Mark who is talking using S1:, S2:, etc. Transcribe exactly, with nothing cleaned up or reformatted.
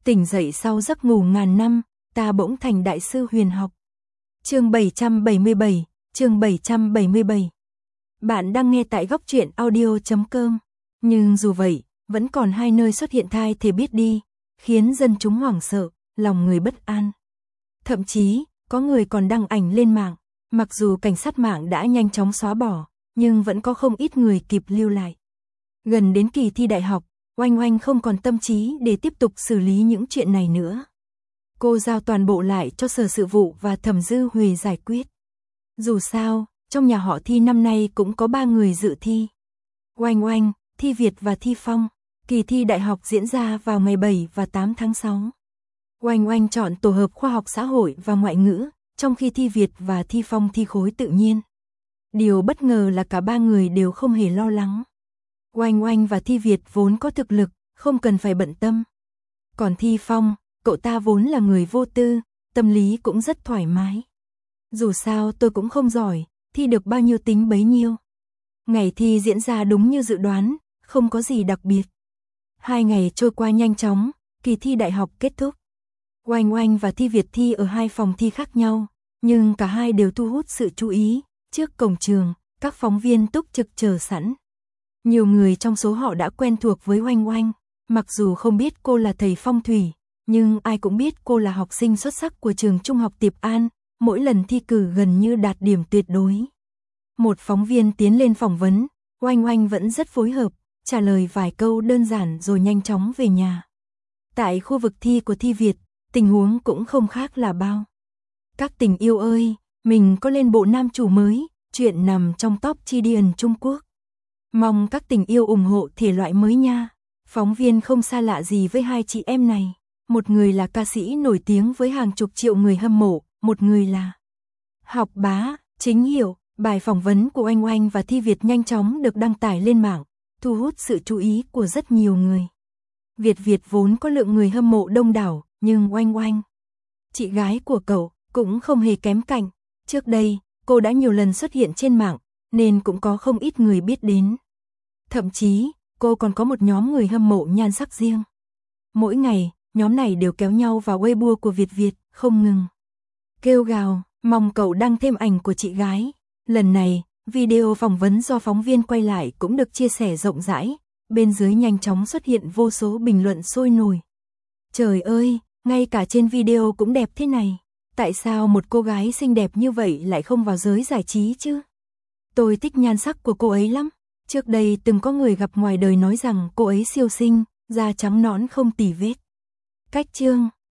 S1: Tỉnh dậy sau giấc ngủ ngàn năm, ta bỗng thành đại sư huyền học. Chương bảy trăm bảy mươi bảy, chương bảy trăm bảy mươi bảy. Bạn đang nghe tại góc truyện audio chấm com. Nhưng dù vậy, vẫn còn hai nơi xuất hiện thai thể biết đi, khiến dân chúng hoảng sợ, lòng người bất an. Thậm chí, có người còn đăng ảnh lên mạng, mặc dù cảnh sát mạng đã nhanh chóng xóa bỏ, nhưng vẫn có không ít người kịp lưu lại. Gần đến kỳ thi đại học, Oanh Oanh không còn tâm trí để tiếp tục xử lý những chuyện này nữa. Cô giao toàn bộ lại cho Sở Sự vụ và Thẩm Dư Huệ giải quyết. Dù sao, trong nhà họ Thi năm nay cũng có ba người dự thi. Oanh Oanh, Thi Việt và Thi Phong. Kỳ thi đại học diễn ra vào ngày bảy và tám tháng sáu. Oanh Oanh chọn tổ hợp khoa học xã hội và ngoại ngữ, trong khi Thi Việt và Thi Phong thi khối tự nhiên. Điều bất ngờ là cả ba người đều không hề lo lắng. Oanh Oanh và Thi Việt vốn có thực lực, không cần phải bận tâm. Còn Thi Phong, cậu ta vốn là người vô tư, tâm lý cũng rất thoải mái. Dù sao tôi cũng không giỏi, thi được bao nhiêu tính bấy nhiêu. Ngày thi diễn ra đúng như dự đoán, không có gì đặc biệt. Hai ngày trôi qua nhanh chóng, kỳ thi đại học kết thúc. Oanh Oanh và Thi Việt thi ở hai phòng thi khác nhau, nhưng cả hai đều thu hút sự chú ý. Trước cổng trường, các phóng viên túc trực chờ sẵn. Nhiều người trong số họ đã quen thuộc với Oanh Oanh, mặc dù không biết cô là thầy phong thủy, nhưng ai cũng biết cô là học sinh xuất sắc của trường Trung học Tiệp An, mỗi lần thi cử gần như đạt điểm tuyệt đối. Một phóng viên tiến lên phỏng vấn, Oanh Oanh vẫn rất phối hợp, trả lời vài câu đơn giản rồi nhanh chóng về nhà. Tại khu vực thi của Thi Việt, tình huống cũng không khác là bao. Các tình yêu ơi, mình có lên bộ nam chủ mới, chuyện nằm trong top Chidian Trung Quốc. Mong các tình yêu ủng hộ thể loại mới nha. Phóng viên không xa lạ gì với hai chị em này. Một người là ca sĩ nổi tiếng với hàng chục triệu người hâm mộ, một người là học bá, chính hiệu. Bài phỏng vấn của Oanh Oanh và Thi Việt nhanh chóng được đăng tải lên mạng, thu hút sự chú ý của rất nhiều người. Việt Việt vốn có lượng người hâm mộ đông đảo, nhưng Oanh Oanh, chị gái của cậu, cũng không hề kém cạnh. Trước đây, cô đã nhiều lần xuất hiện trên mạng, nên cũng có không ít người biết đến. Thậm chí, cô còn có một nhóm người hâm mộ nhan sắc riêng. Mỗi ngày, nhóm này đều kéo nhau vào Weibo của Việt Việt, không ngừng kêu gào, mong cậu đăng thêm ảnh của chị gái. Lần này, video phỏng vấn do phóng viên quay lại cũng được chia sẻ rộng rãi, bên dưới nhanh chóng xuất hiện vô số bình luận sôi nổi. Trời ơi, ngay cả trên video cũng đẹp thế này, tại sao một cô gái xinh đẹp như vậy lại không vào giới giải trí chứ? Tôi thích nhan sắc của cô ấy lắm. Trước đây từng có người gặp ngoài đời nói rằng cô ấy siêu xinh, da trắng nõn không tì vết. Cách chương